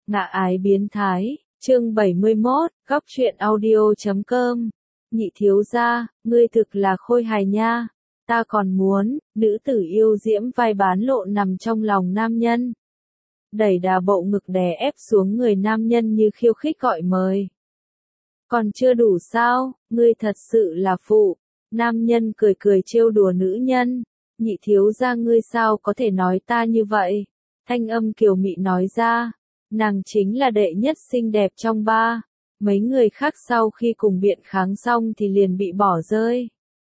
Ngạ ái biến thái, chương 71, góc truyện audio.com. Nhị thiếu gia, ngươi thực là khôi hài nha. Ta còn muốn, nữ tử yêu diễm vai bán lộ nằm trong lòng nam nhân. Đẩy đà bộ ngực đè ép xuống người nam nhân như khiêu khích gọi mời. Còn chưa đủ sao, ngươi thật sự là phụ. Nam nhân cười cười trêu đùa nữ nhân. Nhị thiếu gia ngươi sao có thể nói ta như vậy? Thanh âm kiều mị nói ra. Nàng chính là đệ nhất xinh đẹp trong ba. Mấy người khác sau khi cùng biện kháng xong thì liền bị bỏ rơi.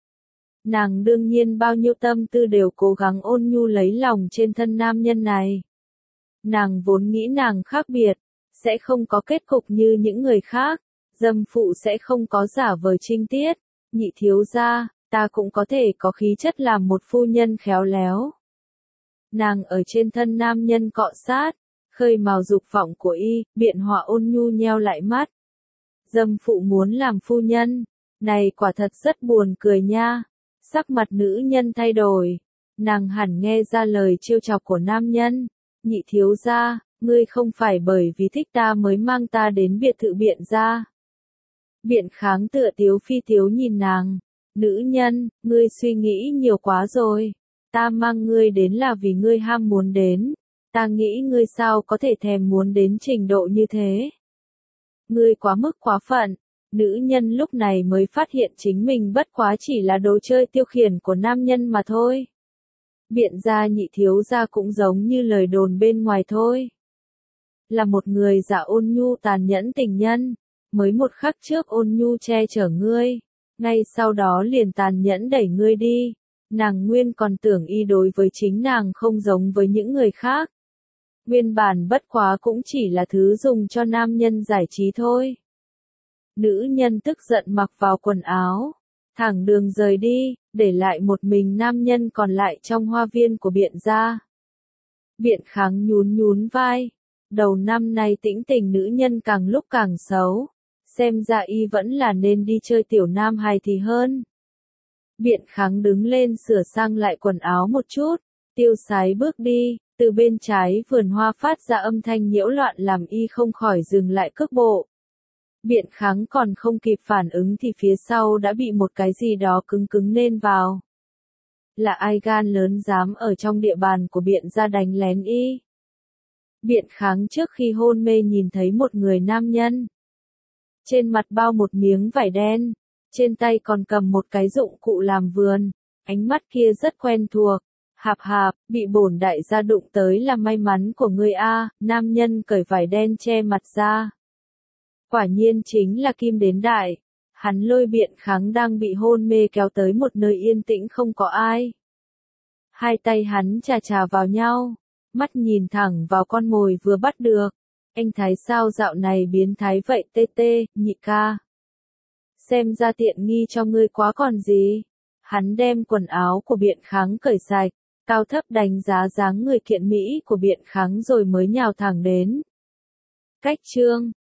Nàng đương nhiên bao nhiêu tâm tư đều cố gắng ôn nhu lấy lòng trên thân nam nhân này. Nàng vốn nghĩ nàng khác biệt, sẽ không có kết cục như những người khác, dâm phụ sẽ không có giả vờ trinh tiết, nhị thiếu gia, ta cũng có thể có khí chất làm một phu nhân khéo léo. Nàng ở trên thân nam nhân cọ sát, khơi mào dục vọng của y, biện họa ôn nhu nheo lại mắt. Dâm phụ muốn làm phu nhân, này quả thật rất buồn cười nha. Sắc mặt nữ nhân thay đổi, nàng hẳn nghe ra lời trêu chọc của nam nhân. Nhị thiếu gia, ngươi không phải bởi vì thích ta mới mang ta đến biệt thự biện gia. Biện kháng tựa tiếu phi tiếu nhìn nàng. Nữ nhân, ngươi suy nghĩ nhiều quá rồi. Ta mang ngươi đến là vì ngươi ham muốn đến. Ta nghĩ ngươi sao có thể thèm muốn đến trình độ như thế. Ngươi quá mức quá phận. Nữ nhân lúc này mới phát hiện chính mình bất quá chỉ là đồ chơi tiêu khiển của nam nhân mà thôi. Biện gia nhị thiếu gia cũng giống như lời đồn bên ngoài thôi. Là một người giả ôn nhu tàn nhẫn tình nhân. Mới một khắc trước ôn nhu che chở ngươi. Ngay sau đó liền tàn nhẫn đẩy ngươi đi. Nàng nguyên còn tưởng y đối với chính nàng không giống với những người khác. Nguyên bản bất quá cũng chỉ là thứ dùng cho nam nhân giải trí thôi. Nữ nhân tức giận mặc vào quần áo, thẳng đường rời đi, để lại một mình nam nhân còn lại trong hoa viên của biện gia. Biện kháng nhún nhún vai, đầu năm nay tĩnh tình nữ nhân càng lúc càng xấu, xem ra y vẫn là nên đi chơi tiểu nam hài thì hơn. Biện kháng đứng lên sửa sang lại quần áo một chút, tiêu sái bước đi, từ bên trái vườn hoa phát ra âm thanh nhiễu loạn làm y không khỏi dừng lại cước bộ. Biện kháng còn không kịp phản ứng thì phía sau đã bị một cái gì đó cứng cứng nên vào. Là ai gan lớn dám ở trong địa bàn của biện gia đánh lén y. Biện kháng trước khi hôn mê nhìn thấy một người nam nhân. Trên mặt bao một miếng vải đen, trên tay còn cầm một cái dụng cụ làm vườn, ánh mắt kia rất quen thuộc. Hạp hạp, bị bổn đại gia đụng tới là may mắn của ngươi a. Nam nhân cởi vải đen che mặt ra. Quả nhiên chính là kim đến đại. Hắn lôi biện kháng đang bị hôn mê kéo tới một nơi yên tĩnh không có ai. Hai tay hắn chà chà vào nhau, mắt nhìn thẳng vào con mồi vừa bắt được. Anh Thái sao dạo này biến thái vậy tê tê, nhị ca. Xem ra tiện nghi cho ngươi quá còn gì. Hắn đem quần áo của biện kháng cởi sạch, cao thấp đánh giá dáng người kiện mỹ của biện kháng rồi mới nhào thẳng đến. Cách chương